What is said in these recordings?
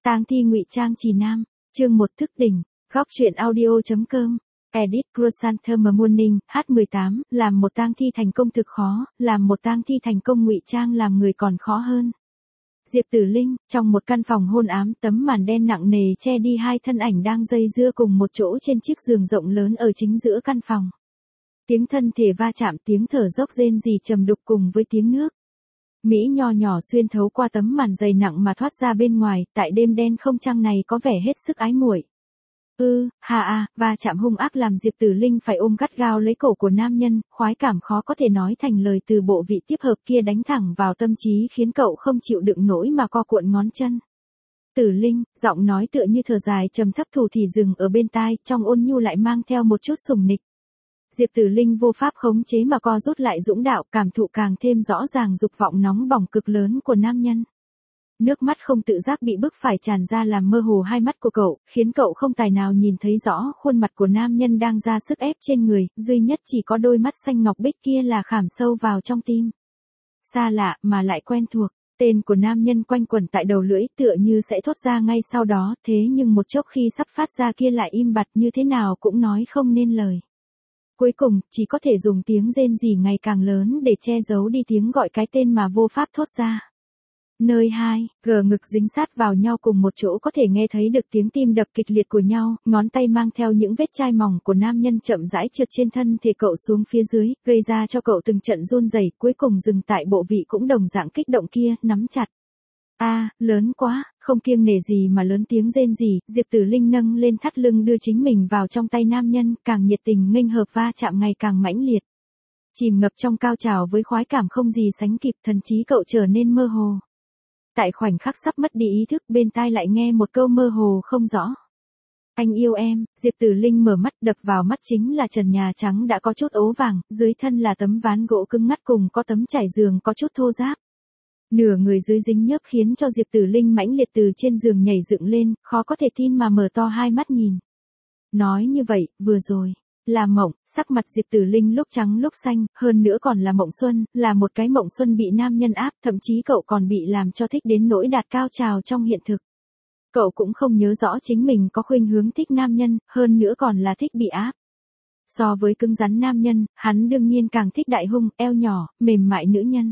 Tang thi ngụy trang trì nam, chương 1 thức tỉnh, góc truyện audio.com. Edit Chrysanthemum Morning, H18, làm một tang thi thành công thực khó, làm một tang thi thành công ngụy trang làm người còn khó hơn. Diệp Tử Linh, trong một căn phòng hôn ám, tấm màn đen nặng nề che đi hai thân ảnh đang dây dưa cùng một chỗ trên chiếc giường rộng lớn ở chính giữa căn phòng. Tiếng thân thể va chạm, tiếng thở dốc rên rỉ trầm đục cùng với tiếng nước. Mỹ nho nhỏ xuyên thấu qua tấm màn dày nặng mà thoát ra bên ngoài, tại đêm đen không trăng này có vẻ hết sức ái muội. Va chạm hung ác làm Diệp Tử Linh phải ôm gắt gao lấy cổ của nam nhân, khoái cảm khó có thể nói thành lời từ bộ vị tiếp hợp kia đánh thẳng vào tâm trí khiến cậu không chịu đựng nổi mà co cuộn ngón chân. Tử Linh, giọng nói tựa như thở dài trầm thấp thủ thì dừng ở bên tai, trong ôn nhu lại mang theo một chút sùng nịch. Diệp Tử Linh vô pháp khống chế mà co rút lại dũng đạo, cảm thụ càng thêm rõ ràng dục vọng nóng bỏng cực lớn của nam nhân. Nước mắt không tự giác bị bức phải tràn ra làm mơ hồ hai mắt của cậu, khiến cậu không tài nào nhìn thấy rõ khuôn mặt của nam nhân đang ra sức ép trên người, duy nhất chỉ có đôi mắt xanh ngọc bích kia là khảm sâu vào trong tim. Xa lạ mà lại quen thuộc, tên của nam nhân quanh quẩn tại đầu lưỡi tựa như sẽ thốt ra ngay sau đó, thế nhưng một chốc khi sắp phát ra kia lại im bặt như thế nào cũng nói không nên lời. Cuối cùng, chỉ có thể dùng tiếng rên rỉ ngày càng lớn để che giấu đi tiếng gọi cái tên mà vô pháp thốt ra. Nơi hai, gờ ngực dính sát vào nhau cùng một chỗ có thể nghe thấy được tiếng tim đập kịch liệt của nhau, ngón tay mang theo những vết chai mỏng của nam nhân chậm rãi trượt trên thân thể cậu xuống phía dưới, gây ra cho cậu từng trận run rẩy, cuối cùng dừng tại bộ vị cũng đồng dạng kích động kia, nắm chặt. Lớn quá, không kiêng nể gì mà lớn tiếng rên rỉ, Diệp Tử Linh nâng lên thắt lưng đưa chính mình vào trong tay nam nhân, càng nhiệt tình nghênh hợp va chạm ngày càng mãnh liệt. Chìm ngập trong cao trào với khoái cảm không gì sánh kịp, thần trí cậu trở nên mơ hồ. Tại khoảnh khắc sắp mất đi ý thức, bên tai lại nghe một câu mơ hồ không rõ. Anh yêu em. Diệp Tử Linh mở mắt, đập vào mắt chính là trần nhà trắng đã có chút ố vàng, dưới thân là tấm ván gỗ cứng ngắt cùng có tấm trải giường có chút thô ráp. Nửa người dưới dính nhớp khiến cho Diệp Tử Linh mãnh liệt từ trên giường nhảy dựng lên, khó có thể tin mà mở to hai mắt nhìn. Nói như vậy, vừa rồi là mộng. Sắc mặt Diệp Tử Linh lúc trắng lúc xanh, hơn nữa còn là mộng xuân, là một cái mộng xuân bị nam nhân áp, thậm chí cậu còn bị làm cho thích đến nỗi đạt cao trào trong hiện thực. Cậu cũng không nhớ rõ chính mình có khuynh hướng thích nam nhân, hơn nữa còn là thích bị áp. So với cứng rắn nam nhân, hắn đương nhiên càng thích đại hung, eo nhỏ, mềm mại nữ nhân.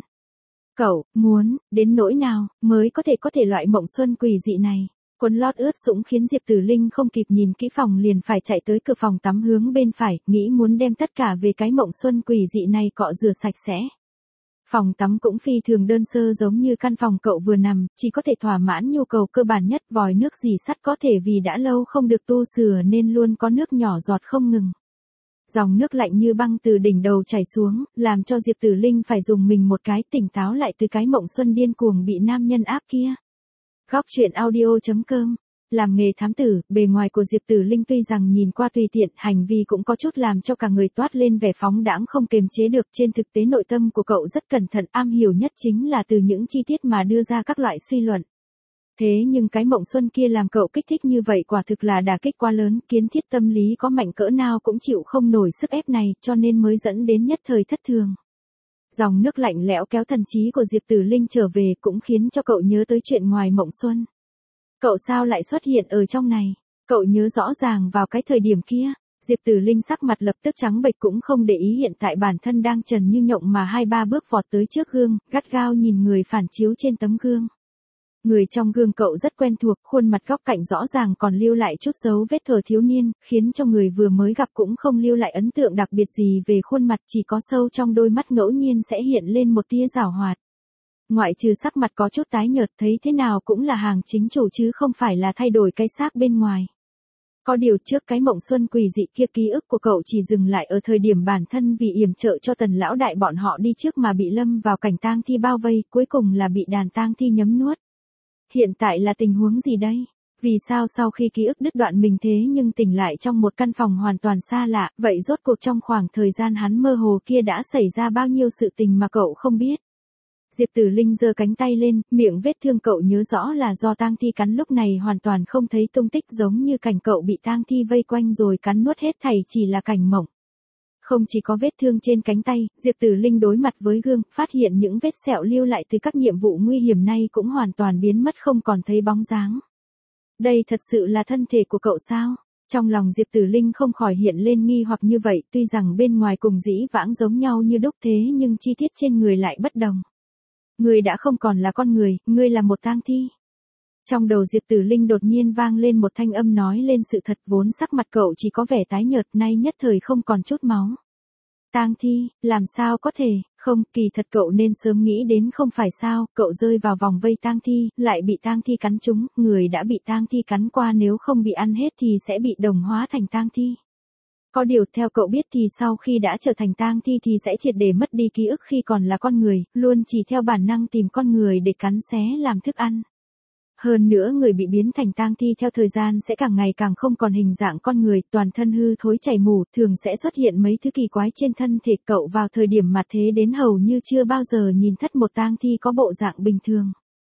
Cậu muốn đến nỗi nào mới có thể loại mộng xuân quỷ dị này. Quần lót ướt sũng khiến Diệp Tử Linh không kịp nhìn kỹ phòng liền phải chạy tới cửa phòng tắm hướng bên phải, nghĩ muốn đem tất cả về cái mộng xuân quỷ dị này cọ rửa sạch sẽ. Phòng tắm cũng phi thường đơn sơ giống như căn phòng cậu vừa nằm, chỉ có thể thỏa mãn nhu cầu cơ bản nhất, vòi nước rỉ sắt có thể vì đã lâu không được tu sửa nên luôn có nước nhỏ giọt không ngừng. Dòng nước lạnh như băng từ đỉnh đầu chảy xuống, làm cho Diệp Tử Linh phải dùng mình một cái, tỉnh táo lại từ cái mộng xuân điên cuồng bị nam nhân áp kia. Góc truyện audio.com. Làm nghề thám tử, bề ngoài của Diệp Tử Linh tuy rằng nhìn qua tùy tiện, hành vi cũng có chút làm cho cả người toát lên vẻ phóng đãng không kềm chế được, trên thực tế nội tâm của cậu rất cẩn thận, am hiểu nhất chính là từ những chi tiết mà đưa ra các loại suy luận. Thế nhưng cái mộng xuân kia làm cậu kích thích như vậy quả thực là đả kích quá lớn, kiến thiết tâm lý có mạnh cỡ nào cũng chịu không nổi sức ép này, cho nên mới dẫn đến nhất thời thất thường. Dòng nước lạnh lẽo kéo thần trí của Diệp Tử Linh trở về cũng khiến cho cậu nhớ tới chuyện ngoài mộng xuân. Cậu sao lại xuất hiện ở trong này? Cậu nhớ rõ ràng vào cái thời điểm kia. Diệp Tử Linh sắc mặt lập tức trắng bệch cũng không để ý hiện tại bản thân đang trần như nhộng mà 2-3 bước vọt tới trước gương, gắt gao nhìn người phản chiếu trên tấm gương. Người trong gương cậu rất quen thuộc, khuôn mặt góc cạnh rõ ràng còn lưu lại chút dấu vết thờ thiếu niên, khiến cho người vừa mới gặp cũng không lưu lại ấn tượng đặc biệt gì về khuôn mặt, chỉ có sâu trong đôi mắt ngẫu nhiên sẽ hiện lên một tia giảo hoạt. Ngoại trừ sắc mặt có chút tái nhợt, thấy thế nào cũng là hàng chính chủ chứ không phải là thay đổi cái xác bên ngoài. Có điều trước cái mộng xuân quỷ dị kia ký ức của cậu chỉ dừng lại ở thời điểm bản thân vì yểm trợ cho Tần lão đại bọn họ đi trước mà bị lâm vào cảnh tang thi bao vây, cuối cùng là bị đàn tang thi nhấm nuốt. Hiện tại là tình huống gì đây? Vì sao sau khi ký ức đứt đoạn mình thế nhưng tỉnh lại trong một căn phòng hoàn toàn xa lạ, vậy rốt cuộc trong khoảng thời gian hắn mơ hồ kia đã xảy ra bao nhiêu sự tình mà cậu không biết? Diệp Tử Linh giơ cánh tay lên, miệng vết thương cậu nhớ rõ là do tang thi cắn, lúc này hoàn toàn không thấy tung tích, giống như cảnh cậu bị tang thi vây quanh rồi cắn nuốt hết thảy chỉ là cảnh mộng. Không chỉ có vết thương trên cánh tay, Diệp Tử Linh đối mặt với gương, phát hiện những vết sẹo lưu lại từ các nhiệm vụ nguy hiểm nay cũng hoàn toàn biến mất không còn thấy bóng dáng. Đây thật sự là thân thể của cậu sao? Trong lòng Diệp Tử Linh không khỏi hiện lên nghi hoặc như vậy, tuy rằng bên ngoài cùng dĩ vãng giống nhau như đúc thế nhưng chi tiết trên người lại bất đồng. Ngươi đã không còn là con người, ngươi là một tang thi. Trong đầu Diệp Tử Linh đột nhiên vang lên một thanh âm nói lên sự thật, vốn sắc mặt cậu chỉ có vẻ tái nhợt, nay nhất thời không còn chút máu. Tang thi, làm sao có thể, không, kỳ thật cậu nên sớm nghĩ đến không phải sao, cậu rơi vào vòng vây tang thi, lại bị tang thi cắn trúng, người đã bị tang thi cắn qua nếu không bị ăn hết thì sẽ bị đồng hóa thành tang thi. Có điều theo cậu biết thì sau khi đã trở thành tang thi thì sẽ triệt để mất đi ký ức khi còn là con người, luôn chỉ theo bản năng tìm con người để cắn xé làm thức ăn. Hơn nữa người bị biến thành tang thi theo thời gian sẽ càng ngày càng không còn hình dạng con người, toàn thân hư thối chảy mủ, thường sẽ xuất hiện mấy thứ kỳ quái trên thân thể cậu vào thời điểm mà thế đến hầu như chưa bao giờ nhìn thất một tang thi có bộ dạng bình thường.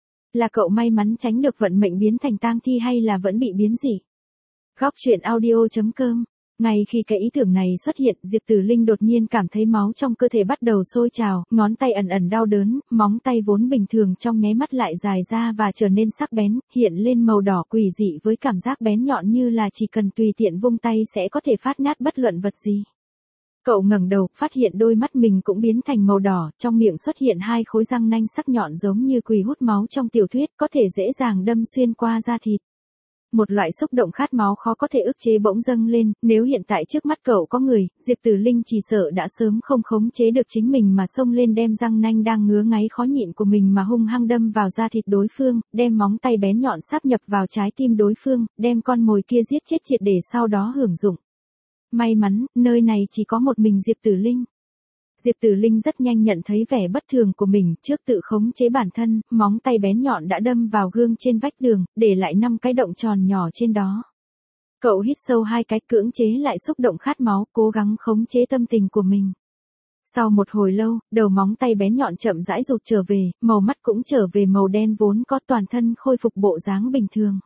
Là cậu may mắn tránh được vận mệnh biến thành tang thi hay là vẫn bị biến dị? Góc truyện audio.com. Ngay khi cái ý tưởng này xuất hiện, Diệp Tử Linh đột nhiên cảm thấy máu trong cơ thể bắt đầu sôi trào, ngón tay ẩn ẩn đau đớn, móng tay vốn bình thường trong nháy mắt lại dài ra và trở nên sắc bén, hiện lên màu đỏ quỷ dị với cảm giác bén nhọn như là chỉ cần tùy tiện vung tay sẽ có thể phát nát bất luận vật gì. Cậu ngẩng đầu, phát hiện đôi mắt mình cũng biến thành màu đỏ, trong miệng xuất hiện hai khối răng nanh sắc nhọn giống như quỷ hút máu trong tiểu thuyết, có thể dễ dàng đâm xuyên qua da thịt. Một loại xúc động khát máu khó có thể ức chế bỗng dâng lên, nếu hiện tại trước mắt cậu có người, Diệp Tử Linh chỉ sợ đã sớm không khống chế được chính mình mà xông lên đem răng nanh đang ngứa ngáy khó nhịn của mình mà hung hăng đâm vào da thịt đối phương, đem móng tay bén nhọn sáp nhập vào trái tim đối phương, đem con mồi kia giết chết triệt để sau đó hưởng dụng. May mắn, nơi này chỉ có một mình Diệp Tử Linh. Diệp Tử Linh rất nhanh nhận thấy vẻ bất thường của mình, trước tự khống chế bản thân, móng tay bén nhọn đã đâm vào gương trên vách tường, để lại 5 cái động tròn nhỏ trên đó. Cậu hít sâu 2 cái, cưỡng chế lại xúc động khát máu, cố gắng khống chế tâm tình của mình. Sau một hồi lâu, đầu móng tay bén nhọn chậm rãi rụt trở về, màu mắt cũng trở về màu đen vốn có, toàn thân khôi phục bộ dáng bình thường.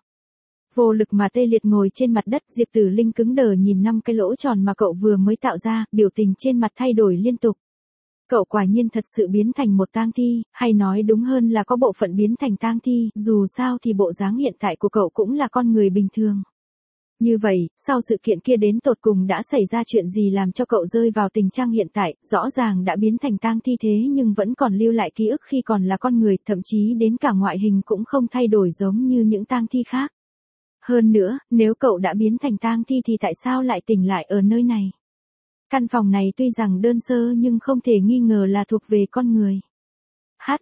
Vô lực mà tê liệt ngồi trên mặt đất, Diệp Tử Linh cứng đờ nhìn 5 cái lỗ tròn mà cậu vừa mới tạo ra, biểu tình trên mặt thay đổi liên tục. Cậu quả nhiên thật sự biến thành một tang thi, hay nói đúng hơn là có bộ phận biến thành tang thi, dù sao thì bộ dáng hiện tại của cậu cũng là con người bình thường. Như vậy, sau sự kiện kia đến tột cùng đã xảy ra chuyện gì làm cho cậu rơi vào tình trạng hiện tại, rõ ràng đã biến thành tang thi thế nhưng vẫn còn lưu lại ký ức khi còn là con người, thậm chí đến cả ngoại hình cũng không thay đổi giống như những tang thi khác. Hơn nữa, nếu cậu đã biến thành tang thi thì tại sao lại tỉnh lại ở nơi này? Căn phòng này tuy rằng đơn sơ nhưng không thể nghi ngờ là thuộc về con người. Hát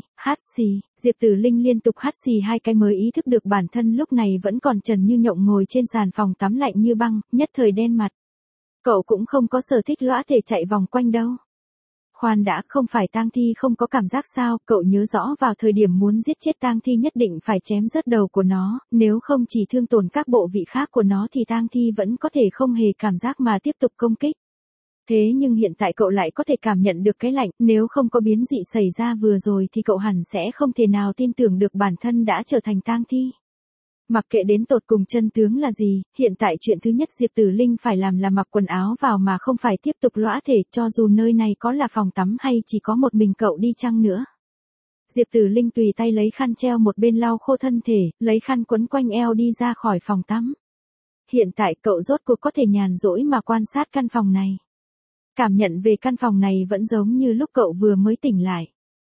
xì, Diệp Tử Linh liên tục hát xì 2 cái mới ý thức được bản thân lúc này vẫn còn trần như nhộng ngồi trên sàn phòng tắm lạnh như băng, nhất thời đen mặt. Cậu cũng không có sở thích lõa thể chạy vòng quanh đâu. Khoan đã, không phải tang thi không có cảm giác sao, cậu nhớ rõ vào thời điểm muốn giết chết tang thi nhất định phải chém rớt đầu của nó, nếu không chỉ thương tổn các bộ vị khác của nó thì tang thi vẫn có thể không hề cảm giác mà tiếp tục công kích. Thế nhưng hiện tại cậu lại có thể cảm nhận được cái lạnh, nếu không có biến dị xảy ra vừa rồi thì cậu hẳn sẽ không thể nào tin tưởng được bản thân đã trở thành tang thi. Mặc kệ đến tột cùng chân tướng là gì, hiện tại chuyện thứ nhất Diệp Tử Linh phải làm là mặc quần áo vào mà không phải tiếp tục lõa thể, cho dù nơi này có là phòng tắm hay chỉ có một mình cậu đi chăng nữa. Diệp Tử Linh tùy tay lấy khăn treo một bên lau khô thân thể, lấy khăn quấn quanh eo đi ra khỏi phòng tắm. Hiện tại cậu rốt cuộc có thể nhàn rỗi mà quan sát căn phòng này. Cảm nhận về căn phòng này vẫn giống như lúc cậu vừa mới tỉnh lại.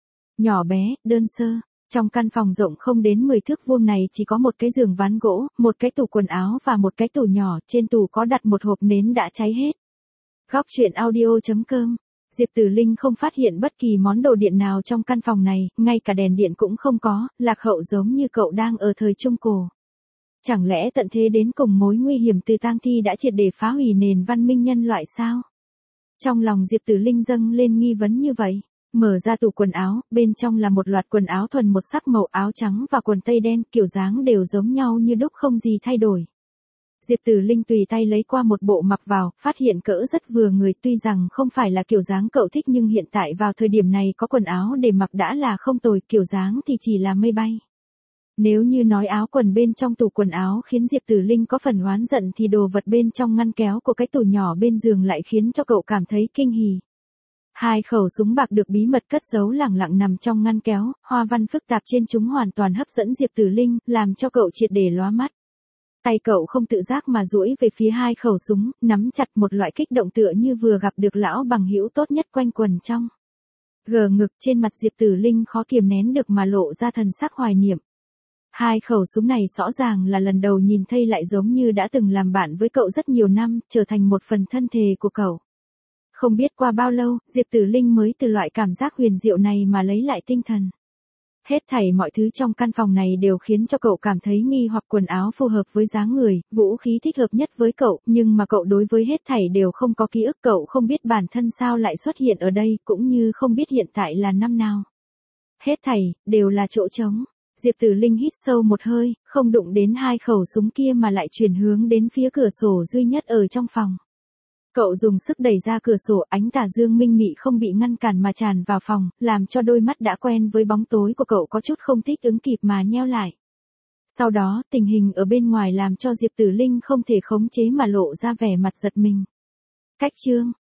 Nhỏ bé, đơn sơ, trong căn phòng rộng không đến 10 thước vuông này chỉ có một cái giường ván gỗ, một cái tủ quần áo và một cái tủ nhỏ, trên tủ có đặt một hộp nến đã cháy hết. Góc truyện audio.com. Diệp Tử Linh không phát hiện bất kỳ món đồ điện nào trong căn phòng này, ngay cả đèn điện cũng không có, lạc hậu giống như cậu đang ở thời Trung Cổ. Chẳng lẽ tận thế đến cùng mối nguy hiểm từ tang thi đã triệt để phá hủy nền văn minh nhân loại sao? Trong lòng Diệp Tử Linh dâng lên nghi vấn như vậy. Mở ra tủ quần áo, bên trong là một loạt quần áo thuần một sắc màu áo trắng và quần tây đen, kiểu dáng đều giống nhau như đúc không gì thay đổi. Diệp Tử Linh tùy tay lấy qua một bộ mặc vào, phát hiện cỡ rất vừa người, tuy rằng không phải là kiểu dáng cậu thích nhưng hiện tại vào thời điểm này có quần áo để mặc đã là không tồi, kiểu dáng thì chỉ là mây bay. Nếu như nói áo quần bên trong tủ quần áo khiến Diệp Tử Linh có phần oán giận thì đồ vật bên trong ngăn kéo của cái tủ nhỏ bên giường lại khiến cho cậu cảm thấy kinh hỉ. 2 khẩu súng bạc được bí mật cất giấu lẳng lặng nằm trong ngăn kéo, hoa văn phức tạp trên chúng hoàn toàn hấp dẫn Diệp Tử Linh, làm cho cậu triệt để lóa mắt. Tay cậu không tự giác mà duỗi về phía hai khẩu súng, nắm chặt một loại kích động tựa như vừa gặp được lão bằng hữu tốt nhất quanh quần trong. Gờ ngực trên mặt Diệp Tử Linh khó kiềm nén được mà lộ ra thần sắc hoài niệm. Hai khẩu súng này rõ ràng là lần đầu nhìn thấy lại giống như đã từng làm bạn với cậu rất nhiều năm, trở thành một phần thân thể của cậu. Không biết qua bao lâu, Diệp Tử Linh mới từ loại cảm giác huyền diệu này mà lấy lại tinh thần. Hết thảy mọi thứ trong căn phòng này đều khiến cho cậu cảm thấy nghi hoặc quần áo phù hợp với dáng người, vũ khí thích hợp nhất với cậu, nhưng mà cậu đối với hết thảy đều không có ký ức, cậu không biết bản thân sao lại xuất hiện ở đây, cũng như không biết hiện tại là năm nào. Hết thảy, đều là chỗ trống. Diệp Tử Linh hít sâu một hơi, không đụng đến hai khẩu súng kia mà lại chuyển hướng đến phía cửa sổ duy nhất ở trong phòng. Cậu dùng sức đẩy ra cửa sổ, ánh tà dương minh mị không bị ngăn cản mà tràn vào phòng, làm cho đôi mắt đã quen với bóng tối của cậu có chút không thích ứng kịp mà nheo lại. Sau đó, tình hình ở bên ngoài làm cho Diệp Tử Linh không thể khống chế mà lộ ra vẻ mặt giật mình. Cách chương,